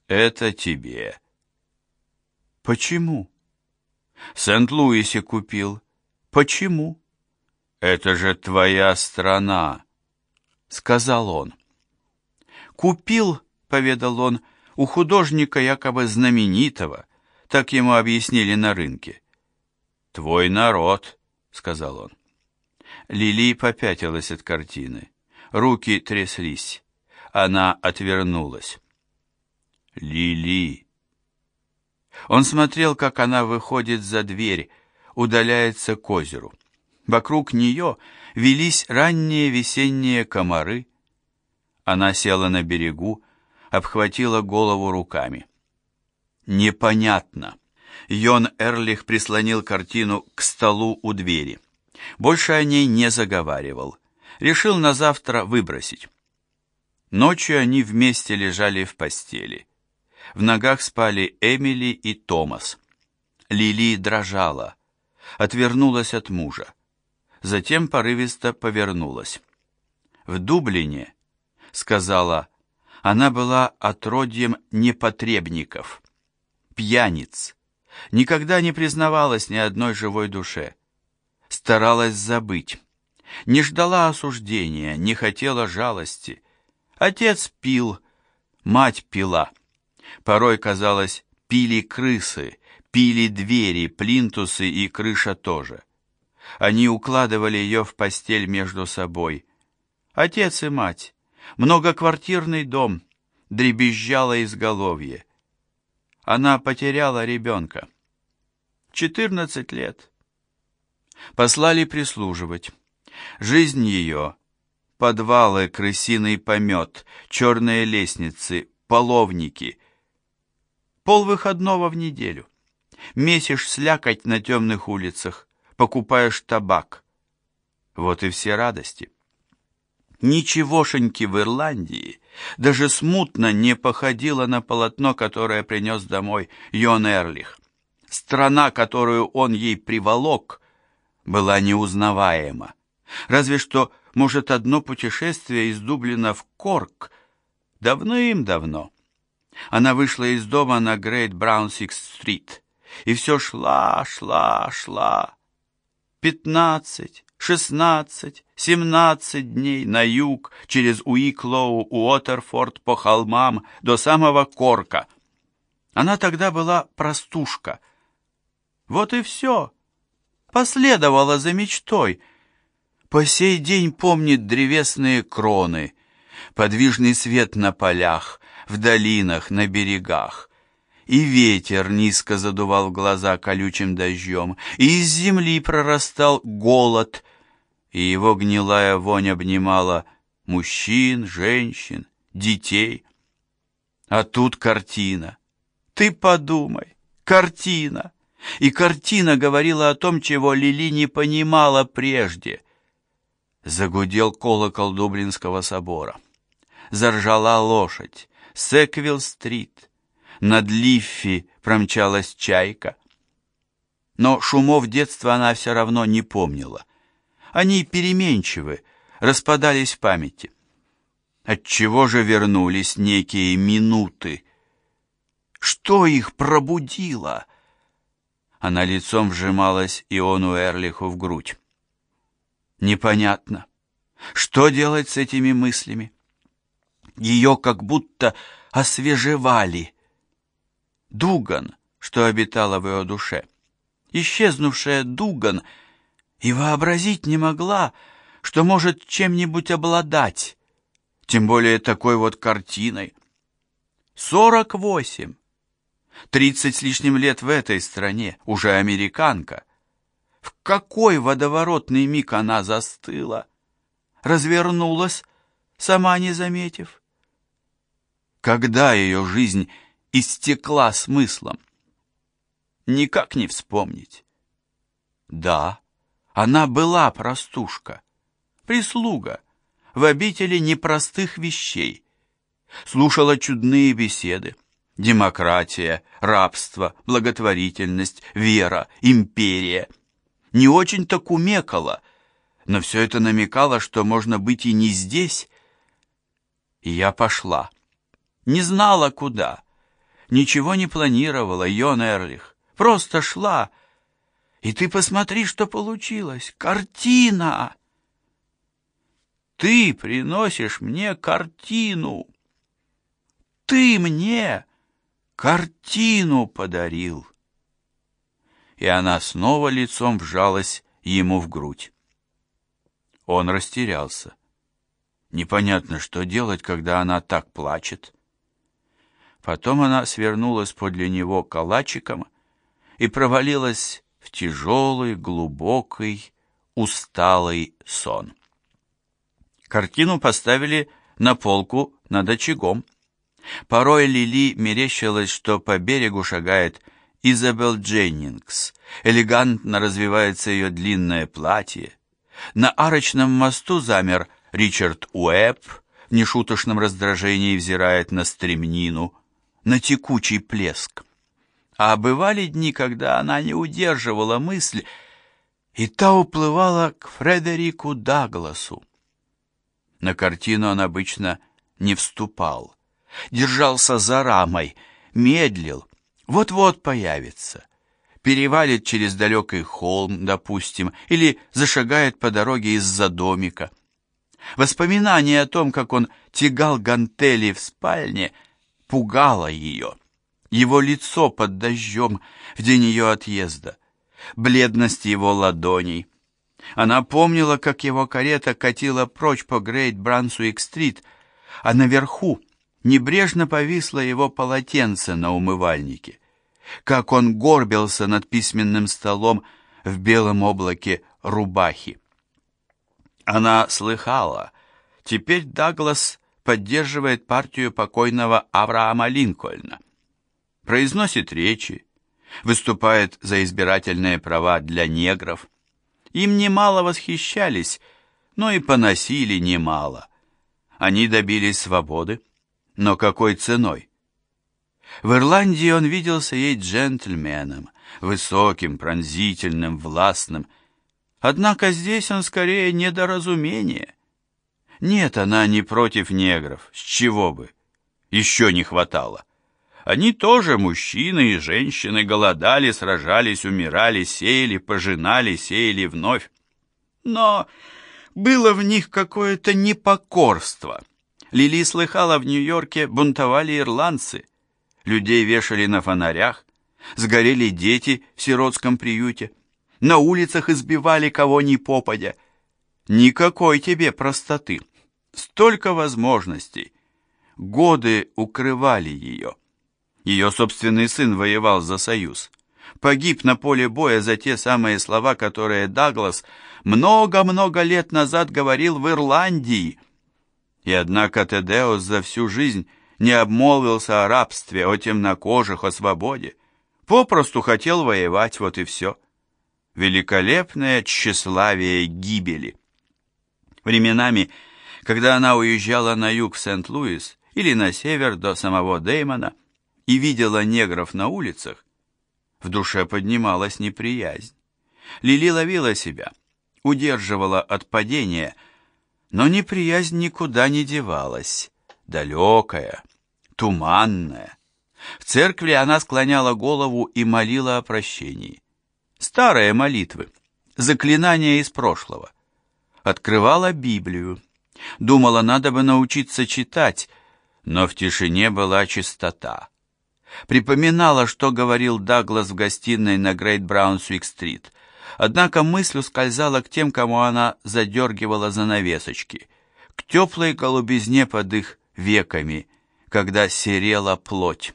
Это тебе. Почему? В Сент-Луисе купил. Почему? Это же твоя страна, сказал он. Купил, поведал он, у художника якобы знаменитого, так ему объяснили на рынке. Твой народ, сказал он. Лили попятилась от картины. Руки тряслись. Она отвернулась. Лили. Он смотрел, как она выходит за дверь, удаляется к озеру. Вокруг нее велись ранние весенние комары. Она села на берегу, обхватила голову руками. Непонятно. Йон Эрлих прислонил картину к столу у двери. Больше о ней не заговаривал. Решил на завтра выбросить. Ночью они вместе лежали в постели. В ногах спали Эмили и Томас. Лили дрожала, отвернулась от мужа. Затем порывисто повернулась. В Дублине, сказала, она была отродьем непотребников, пьяниц, никогда не признавалась ни одной живой душе, старалась забыть, не ждала осуждения, не хотела жалости. Отец пил, мать пила. Порой, казалось, пили крысы, пили двери, плинтусы и крыша тоже. Они укладывали ее в постель между собой. Отец и мать, многоквартирный дом, дребезжало изголовье. Она потеряла ребенка. 14 лет. Послали прислуживать. Жизнь ее, подвалы, крысиный помет, черные лестницы, половники. Полвыходного в неделю. Месишь слякоть на темных улицах, покупаешь табак. Вот и все радости. Ничегошеньки в Ирландии даже смутно не походило на полотно, которое принес домой Йон Эрлих. Страна, которую он ей приволок, была неузнаваема. Разве что, может, одно путешествие из Дублина в Корк давным-давно. Она вышла из дома на Грейт Браунсвик-стрит и все шла. 15, 16, 17 дней на юг, через Уиклоу, Уотерфорд, по холмам, до самого Корка. Она тогда была простушка. Вот и все. Последовала за мечтой. По сей день помнит древесные кроны, подвижный свет на полях, в долинах, на берегах. И ветер низко задувал в глаза колючим дождем, и из земли прорастал голод, и его гнилая вонь обнимала мужчин, женщин, детей. А тут картина. Ты подумай, картина. И картина говорила о том, чего Лили не понимала прежде. Загудел колокол Дублинского собора. Заржала лошадь. Секвилл-стрит. Над Лиффи промчалась чайка. Но шумов детства она все равно не помнила. Они переменчивы, распадались в памяти. Отчего же вернулись некие минуты? Что их пробудило? Она лицом вжималась Иону Эрлиху в грудь. Непонятно, что делать с этими мыслями? Ее как будто освежевали. Дуган, что обитала в ее душе, исчезнувшая Дуган, и вообразить не могла, что может чем-нибудь обладать, тем более такой вот картиной. 48, 30 с лишним лет в этой стране, уже американка. В какой водоворотный миг она застыла, развернулась, сама не заметив. Когда ее жизнь истекла смыслом? Никак не вспомнить. Да, она была простушка, прислуга, в обители непростых вещей. Слушала чудные беседы. Демократия, рабство, благотворительность, вера, империя. Не очень-то кумекала, но все это намекало, что можно быть и не здесь. И я пошла. Не знала, куда. ничего не планировала, Йон Эрлих. Просто шла. И ты посмотри, что получилось. Картина! Ты приносишь мне картину. Ты мне картину подарил. И она снова лицом вжалась ему в грудь. Он растерялся. Непонятно, что делать, когда она так плачет. Потом она свернулась подле него калачиком и провалилась в тяжелый, глубокий, усталый сон. Картину поставили на полку над очагом. Порой Лили мерещилось, что по берегу шагает Изабелл Дженнингс, элегантно развивается ее длинное платье. На арочном мосту замер Ричард Уэбб, в нешуточном раздражении взирает на стремнину, на текучий плеск. А бывали дни, когда она не удерживала мысль, и та уплывала к Фредерику Дагласу. На картину он обычно не вступал, держался за рамой, медлил, вот-вот появится, перевалит через далекий холм, допустим, или зашагает по дороге из-за домика. Воспоминание о том, как он тягал гантели в спальне, пугало ее. Его лицо под дождем в день ее отъезда, бледность его ладоней. Она помнила, как его карета катила прочь по Грейт Брансуик-стрит, а наверху небрежно повисло его полотенце на умывальнике, как он горбился над письменным столом в белом облаке рубахи. Она слыхала, теперь Даглас поддерживает партию покойного Авраама Линкольна, произносит речи, выступает за избирательные права для негров. Им немало восхищались, но и поносили немало. Они добились свободы, но какой ценой? В Ирландии он виделся ей джентльменом, высоким, пронзительным, властным. Однако здесь он скорее недоразумение. Нет, она не против негров, с чего бы? Еще не хватало. Они тоже, мужчины и женщины, голодали, сражались, умирали, сеяли, пожинали, сеяли вновь. Но было в них какое-то непокорство. Лили слыхала, в Нью-Йорке бунтовали ирландцы. Людей вешали на фонарях, сгорели дети в сиротском приюте, на улицах избивали кого ни попадя. Никакой тебе простоты, столько возможностей. Годы укрывали ее. Ее собственный сын воевал за Союз. Погиб на поле боя за те самые слова, которые Даглас много-много лет назад говорил в Ирландии. И однако Тедеус за всю жизнь не обмолвился о рабстве, о темнокожих, о свободе. Попросту хотел воевать, вот и все. Великолепное тщеславие гибели. Временами, когда она уезжала на юг в Сент-Луис или на север до самого Деймона и видела негров на улицах, в душе поднималась неприязнь. Лили ловила себя, удерживала от падения, но неприязнь никуда не девалась, далекая, туманная. В церкви она склоняла голову и молила о прощении. Старые молитвы, заклинания из прошлого. Открывала Библию. Думала, надо бы научиться читать, но в тишине была чистота. Припоминала, что говорил Даглас в гостиной на Грейт Браунсвик-стрит. Однако мысль ускользала к тем, кому она задергивала занавесочки, к теплой голубизне под их веками, когда серела плоть.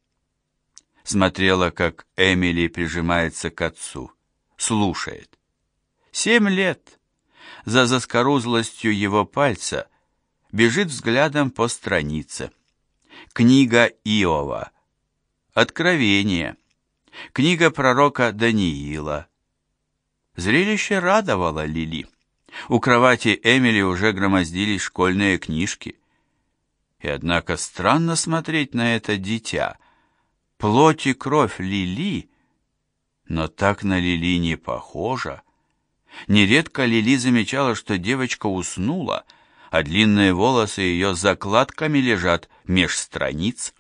Смотрела, как Эмили прижимается к отцу, слушает. 7 лет. За заскорузлостью его пальца бежит взглядом по странице. Книга Иова. Откровение. Книга пророка Даниила. Зрелище радовало Лили. У кровати Эмили уже громоздились школьные книжки. И однако странно смотреть на это дитя. Плоть и кровь Лили, но так на Лили не похожа. Нередко Лили замечала, что девочка уснула, а длинные волосы ее закладками лежат меж страниц.